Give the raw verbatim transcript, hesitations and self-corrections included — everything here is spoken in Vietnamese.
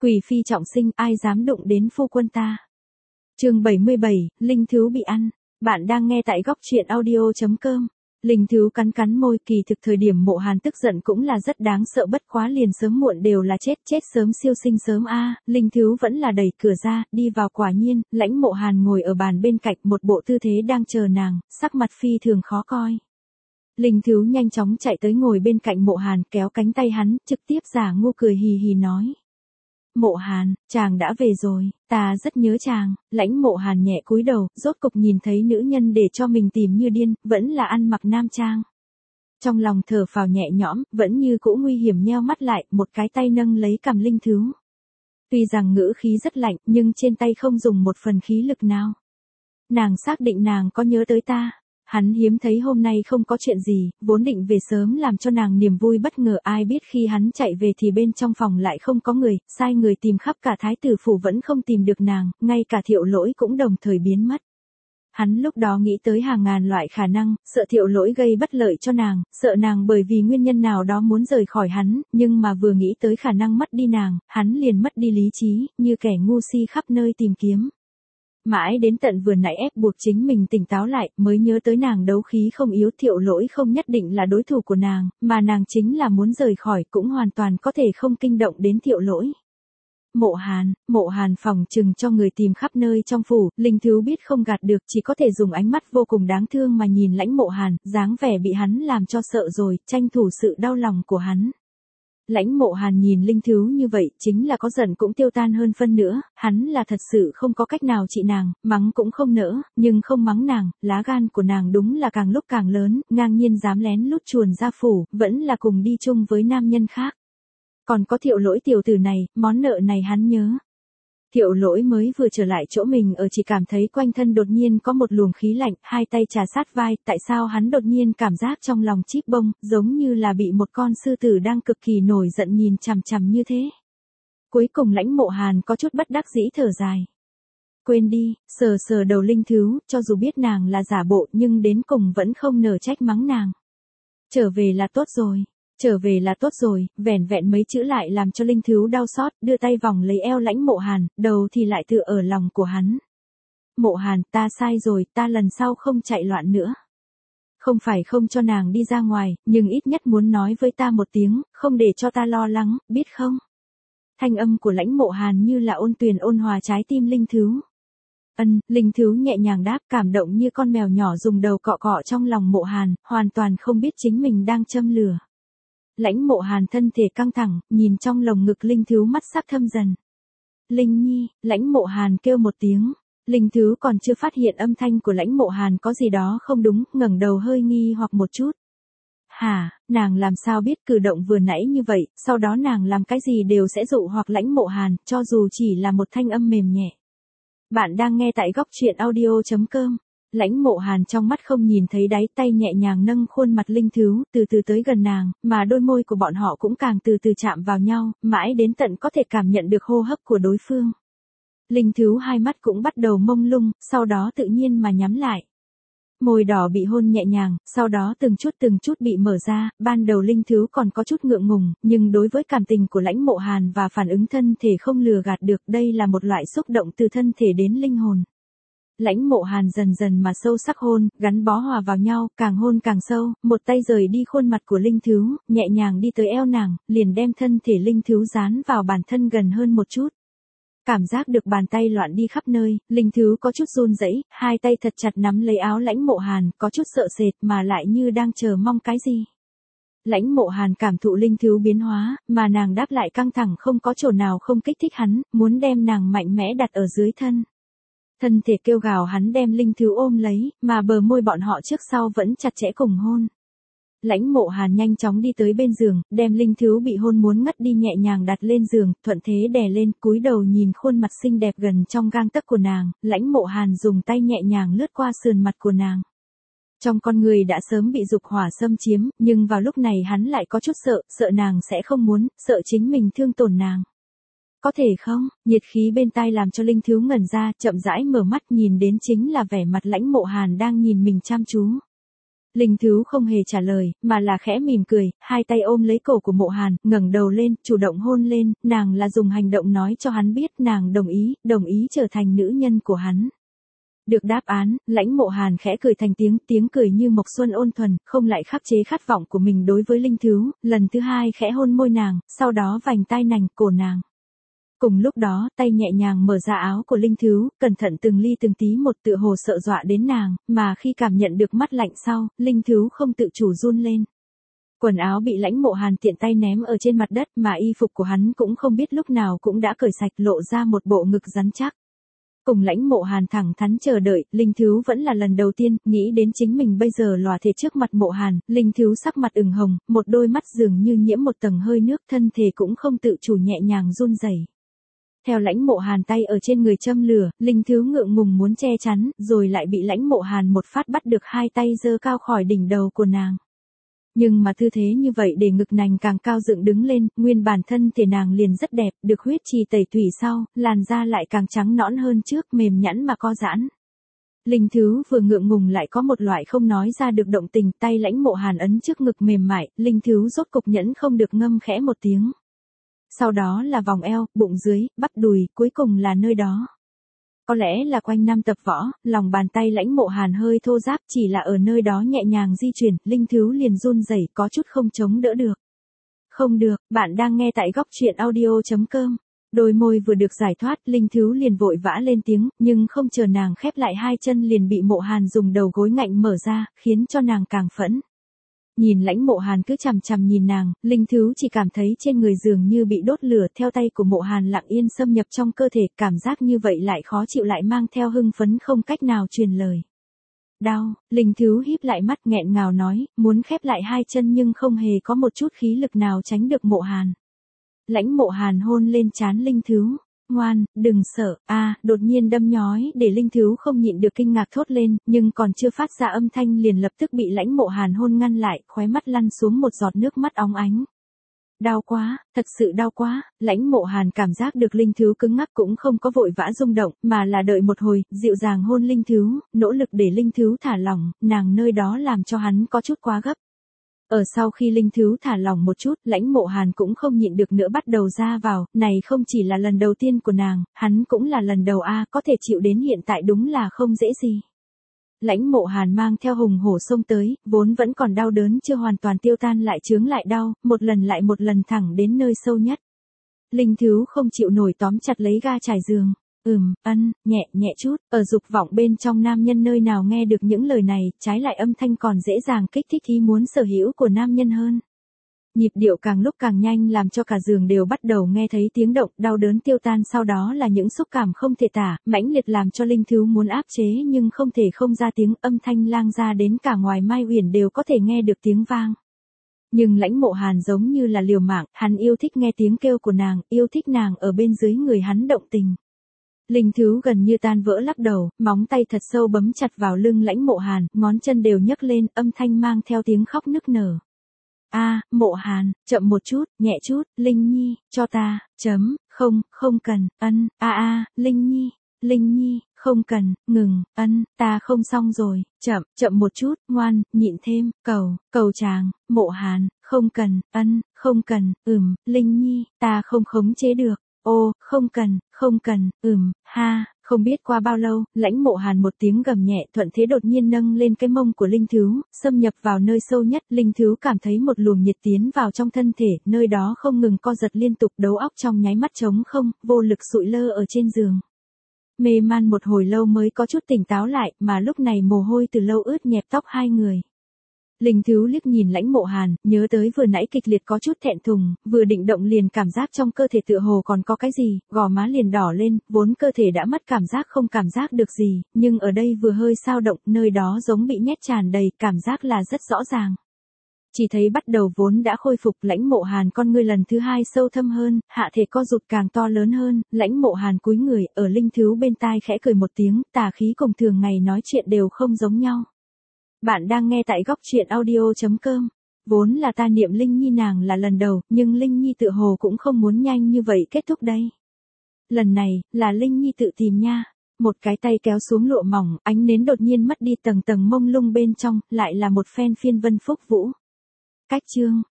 Quỷ phi trọng sinh, ai dám đụng đến phu quân ta. Chương bảy mươi bảy, Linh Thứu bị ăn. Bạn đang nghe tại góc truyện audio chấm com. Linh Thứu cắn cắn môi, kỳ thực thời điểm Mộ Hàn tức giận cũng là rất đáng sợ, bất quá liền sớm muộn đều là chết, chết sớm siêu sinh sớm a. Linh Thứu vẫn là đẩy cửa ra, đi vào, quả nhiên, Lãnh Mộ Hàn ngồi ở bàn bên cạnh, một bộ tư thế đang chờ nàng, sắc mặt phi thường khó coi. Linh Thứu nhanh chóng chạy tới ngồi bên cạnh Mộ Hàn, kéo cánh tay hắn, trực tiếp giả ngu cười hì hì nói: Mộ Hàn, chàng đã về rồi, ta rất nhớ chàng. Lãnh Mộ Hàn nhẹ cúi đầu, rốt cục nhìn thấy nữ nhân để cho mình tìm như điên, vẫn là ăn mặc nam trang. Trong lòng thở phào nhẹ nhõm, vẫn như cũ nguy hiểm nheo mắt lại, một cái tay nâng lấy cằm Linh Thứu. Tuy rằng ngữ khí rất lạnh, nhưng trên tay không dùng một phần khí lực nào. Nàng xác định nàng có nhớ tới ta. Hắn hiếm thấy hôm nay không có chuyện gì, vốn định về sớm làm cho nàng niềm vui bất ngờ, ai biết khi hắn chạy về thì bên trong phòng lại không có người, sai người tìm khắp cả thái tử phủ vẫn không tìm được nàng, ngay cả Thiệu Lỗi cũng đồng thời biến mất. Hắn lúc đó nghĩ tới hàng ngàn loại khả năng, sợ Thiệu Lỗi gây bất lợi cho nàng, sợ nàng bởi vì nguyên nhân nào đó muốn rời khỏi hắn, nhưng mà vừa nghĩ tới khả năng mất đi nàng, hắn liền mất đi lý trí, như kẻ ngu si khắp nơi tìm kiếm. Mãi đến tận vừa nãy ép buộc chính mình tỉnh táo lại, mới nhớ tới nàng đấu khí không yếu, Thiệu Lỗi không nhất định là đối thủ của nàng, mà nàng chính là muốn rời khỏi cũng hoàn toàn có thể không kinh động đến Thiệu Lỗi. Mộ Hàn, Mộ Hàn phòng trừng cho người tìm khắp nơi trong phủ, Linh Thứu biết không gạt được, chỉ có thể dùng ánh mắt vô cùng đáng thương mà nhìn Lãnh Mộ Hàn, dáng vẻ bị hắn làm cho sợ rồi, tranh thủ sự đau lòng của hắn. Lãnh Mộ Hàn nhìn Linh Thứu như vậy, chính là có giận cũng tiêu tan hơn phân nữa, hắn là thật sự không có cách nào trị nàng, mắng cũng không nỡ, nhưng không mắng nàng, lá gan của nàng đúng là càng lúc càng lớn, ngang nhiên dám lén lút chuồn ra phủ, vẫn là cùng đi chung với nam nhân khác. Còn có Thiệu Lỗi tiểu tử này, món nợ này hắn nhớ. Thiệu Lỗi mới vừa trở lại chỗ mình ở chỉ cảm thấy quanh thân đột nhiên có một luồng khí lạnh, hai tay trà sát vai, tại sao hắn đột nhiên cảm giác trong lòng chíp bông, giống như là bị một con sư tử đang cực kỳ nổi giận nhìn chằm chằm như thế. Cuối cùng Lãnh Mộ Hàn có chút bất đắc dĩ thở dài. Quên đi, sờ sờ đầu Linh Thứu, cho dù biết nàng là giả bộ nhưng đến cùng vẫn không nỡ trách mắng nàng. Trở về là tốt rồi. Trở về là tốt rồi, vẻn vẹn mấy chữ lại làm cho Linh Thứu đau xót, đưa tay vòng lấy eo Lãnh Mộ Hàn, đầu thì lại tựa ở lòng của hắn. Mộ Hàn, ta sai rồi, ta lần sau không chạy loạn nữa. Không phải không cho nàng đi ra ngoài, nhưng ít nhất muốn nói với ta một tiếng, không để cho ta lo lắng, biết không? Thanh âm của Lãnh Mộ Hàn như là ôn tuyền ôn hòa trái tim Linh Thứu. Ân, Linh Thứu nhẹ nhàng đáp, cảm động như con mèo nhỏ dùng đầu cọ cọ trong lòng Mộ Hàn, hoàn toàn không biết chính mình đang châm lửa. Lãnh Mộ Hàn thân thể căng thẳng, nhìn trong lồng ngực Linh Thứu, mắt sắc thâm dần. Linh Nhi, Lãnh Mộ Hàn kêu một tiếng. Linh Thứu còn chưa phát hiện âm thanh của Lãnh Mộ Hàn có gì đó không đúng, ngẩng đầu hơi nghi hoặc một chút. Hả, nàng làm sao biết cử động vừa nãy như vậy, sau đó nàng làm cái gì đều sẽ dụ hoặc Lãnh Mộ Hàn, cho dù chỉ là một thanh âm mềm nhẹ. Bạn đang nghe tại góc truyện audio chấm com. Lãnh Mộ Hàn trong mắt không nhìn thấy đáy, tay nhẹ nhàng nâng khuôn mặt Linh Thứu, từ từ tới gần nàng, mà đôi môi của bọn họ cũng càng từ từ chạm vào nhau, mãi đến tận có thể cảm nhận được hô hấp của đối phương. Linh Thứu hai mắt cũng bắt đầu mông lung, sau đó tự nhiên mà nhắm lại. Môi đỏ bị hôn nhẹ nhàng, sau đó từng chút từng chút bị mở ra, ban đầu Linh Thứu còn có chút ngượng ngùng, nhưng đối với cảm tình của Lãnh Mộ Hàn và phản ứng thân thể không lừa gạt được, đây là một loại xúc động từ thân thể đến linh hồn. Lãnh Mộ Hàn dần dần mà sâu sắc hôn, gắn bó hòa vào nhau, càng hôn càng sâu, một tay rời đi khuôn mặt của Linh Thứu, nhẹ nhàng đi tới eo nàng, liền đem thân thể Linh Thứu dán vào bản thân gần hơn một chút. Cảm giác được bàn tay loạn đi khắp nơi, Linh Thứu có chút run rẩy, hai tay thật chặt nắm lấy áo Lãnh Mộ Hàn, có chút sợ sệt mà lại như đang chờ mong cái gì. Lãnh Mộ Hàn cảm thụ Linh Thứu biến hóa, mà nàng đáp lại căng thẳng không có chỗ nào không kích thích hắn, muốn đem nàng mạnh mẽ đặt ở dưới thân. Thân thể kêu gào hắn đem Linh Thứu ôm lấy, mà bờ môi bọn họ trước sau vẫn chặt chẽ cùng hôn. Lãnh Mộ Hàn nhanh chóng đi tới bên giường, đem Linh Thứu bị hôn muốn ngất đi nhẹ nhàng đặt lên giường, thuận thế đè lên, cúi đầu nhìn khuôn mặt xinh đẹp gần trong gang tấc của nàng, Lãnh Mộ Hàn dùng tay nhẹ nhàng lướt qua sườn mặt của nàng. Trong con người đã sớm bị dục hỏa xâm chiếm, nhưng vào lúc này hắn lại có chút sợ, sợ nàng sẽ không muốn, sợ chính mình thương tổn nàng. Có thể không? Nhiệt khí bên tai làm cho Linh Thứu ngẩn ra, chậm rãi mở mắt, nhìn đến chính là vẻ mặt Lãnh Mộ Hàn đang nhìn mình chăm chú. Linh Thứ không hề trả lời, mà là khẽ mỉm cười, hai tay ôm lấy cổ của Mộ Hàn, ngẩng đầu lên, chủ động hôn lên, nàng là dùng hành động nói cho hắn biết nàng đồng ý, đồng ý trở thành nữ nhân của hắn. Được đáp án, Lãnh Mộ Hàn khẽ cười thành tiếng, tiếng cười như mộc xuân ôn thuần, không lại khắc chế khát vọng của mình đối với Linh Thứ, lần thứ hai khẽ hôn môi nàng, sau đó vành tai nành, cổ nàng. Cùng lúc đó, tay nhẹ nhàng mở ra áo của Linh Thứ, cẩn thận từng ly từng tí một tựa hồ sợ dọa đến nàng, mà khi cảm nhận được mắt lạnh sau, Linh Thứ không tự chủ run lên. Quần áo bị Lãnh Mộ Hàn tiện tay ném ở trên mặt đất mà y phục của hắn cũng không biết lúc nào cũng đã cởi sạch lộ ra một bộ ngực rắn chắc. Cùng Lãnh Mộ Hàn thẳng thắn chờ đợi, Linh Thứ vẫn là lần đầu tiên, nghĩ đến chính mình bây giờ lòa thể trước mặt Mộ Hàn, Linh Thứ sắc mặt ửng hồng, một đôi mắt dường như nhiễm một tầng hơi nước, thân thể cũng không tự chủ nhẹ nhàng run rẩy. Theo Lãnh Mộ Hàn tay ở trên người châm lửa, Linh Thứ ngượng ngùng muốn che chắn, rồi lại bị Lãnh Mộ Hàn một phát bắt được hai tay giơ cao khỏi đỉnh đầu của nàng. Nhưng mà tư thế như vậy để ngực nàng càng cao dựng đứng lên, nguyên bản thân thể nàng liền rất đẹp, được huyết trì tẩy tủy sau, làn da lại càng trắng nõn hơn trước, mềm nhẵn mà co giãn. Linh Thứ vừa ngượng ngùng lại có một loại không nói ra được động tình, tay Lãnh Mộ Hàn ấn trước ngực mềm mại, Linh Thứ rốt cục nhẫn không được ngâm khẽ một tiếng. Sau đó là vòng eo, bụng dưới, bắp đùi, cuối cùng là nơi đó. Có lẽ là quanh năm tập võ, lòng bàn tay Lãnh Mộ Hàn hơi thô ráp, chỉ là ở nơi đó nhẹ nhàng di chuyển, Linh Thứ liền run rẩy, có chút không chống đỡ được. Không được, bạn đang nghe tại góc truyện audio chấm com. Đôi môi vừa được giải thoát, Linh Thứ liền vội vã lên tiếng, nhưng không chờ nàng khép lại hai chân liền bị Mộ Hàn dùng đầu gối ngạnh mở ra, khiến cho nàng càng phẫn. Nhìn Lãnh Mộ Hàn cứ chằm chằm nhìn nàng, Linh Thứ chỉ cảm thấy trên người dường như bị đốt lửa, theo tay của Mộ Hàn lặng yên xâm nhập trong cơ thể, cảm giác như vậy lại khó chịu lại mang theo hưng phấn không cách nào truyền lời. Đau, Linh Thứ híp lại mắt nghẹn ngào nói, muốn khép lại hai chân nhưng không hề có một chút khí lực nào tránh được Mộ Hàn. Lãnh Mộ Hàn hôn lên trán Linh Thứ. Ngoan, đừng sợ, a à, đột nhiên đâm nhói để Linh Thứ không nhịn được kinh ngạc thốt lên, nhưng còn chưa phát ra âm thanh liền lập tức bị Lãnh Mộ Hàn hôn ngăn lại, khóe mắt lăn xuống một giọt nước mắt óng ánh. Đau quá, thật sự đau quá, Lãnh Mộ Hàn cảm giác được Linh Thứ cứng ngắc cũng không có vội vã rung động, mà là đợi một hồi, dịu dàng hôn Linh Thứ, nỗ lực để Linh Thứ thả lỏng, nàng nơi đó làm cho hắn có chút quá gấp. Ở sau khi Linh Thứ thả lỏng một chút, Lãnh Mộ Hàn cũng không nhịn được nữa bắt đầu ra vào, này không chỉ là lần đầu tiên của nàng, hắn cũng là lần đầu a, có thể chịu đến hiện tại đúng là không dễ gì. Lãnh Mộ Hàn mang theo hùng hổ xông tới, vốn vẫn còn đau đớn chưa hoàn toàn tiêu tan lại chướng lại đau, một lần lại một lần thẳng đến nơi sâu nhất. Linh Thứ không chịu nổi tóm chặt lấy ga trải giường. Ừm, ân, nhẹ, nhẹ chút, ở dục vọng bên trong nam nhân nơi nào nghe được những lời này, trái lại âm thanh còn dễ dàng kích thích ý muốn sở hữu của nam nhân hơn. Nhịp điệu càng lúc càng nhanh làm cho cả giường đều bắt đầu nghe thấy tiếng động, đau đớn tiêu tan sau đó là những xúc cảm không thể tả, mãnh liệt làm cho Linh Thứ muốn áp chế nhưng không thể không ra tiếng, âm thanh lang ra đến cả ngoài Mai Uyển đều có thể nghe được tiếng vang. Nhưng Lãnh Mộ Hàn giống như là liều mạng, hắn yêu thích nghe tiếng kêu của nàng, yêu thích nàng ở bên dưới người hắn động tình. Linh Thứ gần như tan vỡ lắc đầu, móng tay thật sâu bấm chặt vào lưng Lãnh Mộ Hàn, ngón chân đều nhấc lên, âm thanh mang theo tiếng khóc nức nở. A, à, Mộ Hàn, chậm một chút, nhẹ chút, Linh Nhi, cho ta, chấm, không, không cần, ân, a à, a, à, Linh Nhi, Linh Nhi, không cần, ngừng, ân, ta không xong rồi, chậm, chậm một chút, ngoan, nhịn thêm, cầu, cầu chàng, Mộ Hàn, không cần, ân, không cần, ừm, Linh Nhi, ta không khống chế được. Ô, không cần, không cần, ừm, ha, không biết qua bao lâu, Lãnh Mộ Hàn một tiếng gầm nhẹ thuận thế đột nhiên nâng lên cái mông của Linh Thứ, xâm nhập vào nơi sâu nhất, Linh Thứ cảm thấy một luồng nhiệt tiến vào trong thân thể, nơi đó không ngừng co giật liên tục, đầu óc trong nháy mắt trống không, vô lực sụi lơ ở trên giường. Mê man một hồi lâu mới có chút tỉnh táo lại, mà lúc này mồ hôi từ lâu ướt nhẹp tóc hai người. Linh Thứ liếc nhìn Lãnh Mộ Hàn, nhớ tới vừa nãy kịch liệt có chút thẹn thùng, vừa định động liền cảm giác trong cơ thể tựa hồ còn có cái gì, gò má liền đỏ lên, vốn cơ thể đã mất cảm giác không cảm giác được gì, nhưng ở đây vừa hơi sao động, nơi đó giống bị nhét tràn đầy, cảm giác là rất rõ ràng. Chỉ thấy bắt đầu vốn đã khôi phục, Lãnh Mộ Hàn con ngươi lần thứ hai sâu thâm hơn, hạ thể co rụt càng to lớn hơn, Lãnh Mộ Hàn cúi người, ở Linh Thứ bên tai khẽ cười một tiếng, tà khí cùng thường ngày nói chuyện đều không giống nhau. Bạn đang nghe tại góc truyện audio chấm com. Vốn là ta niệm Linh Nhi nàng là lần đầu, nhưng Linh Nhi tự hồ cũng không muốn nhanh như vậy kết thúc đây. Lần này, là Linh Nhi tự tìm nha. một cái tay kéo xuống lụa mỏng, ánh nến đột nhiên mất đi tầng tầng mông lung bên trong, lại là một phen phiên vân phúc vũ. Cách chương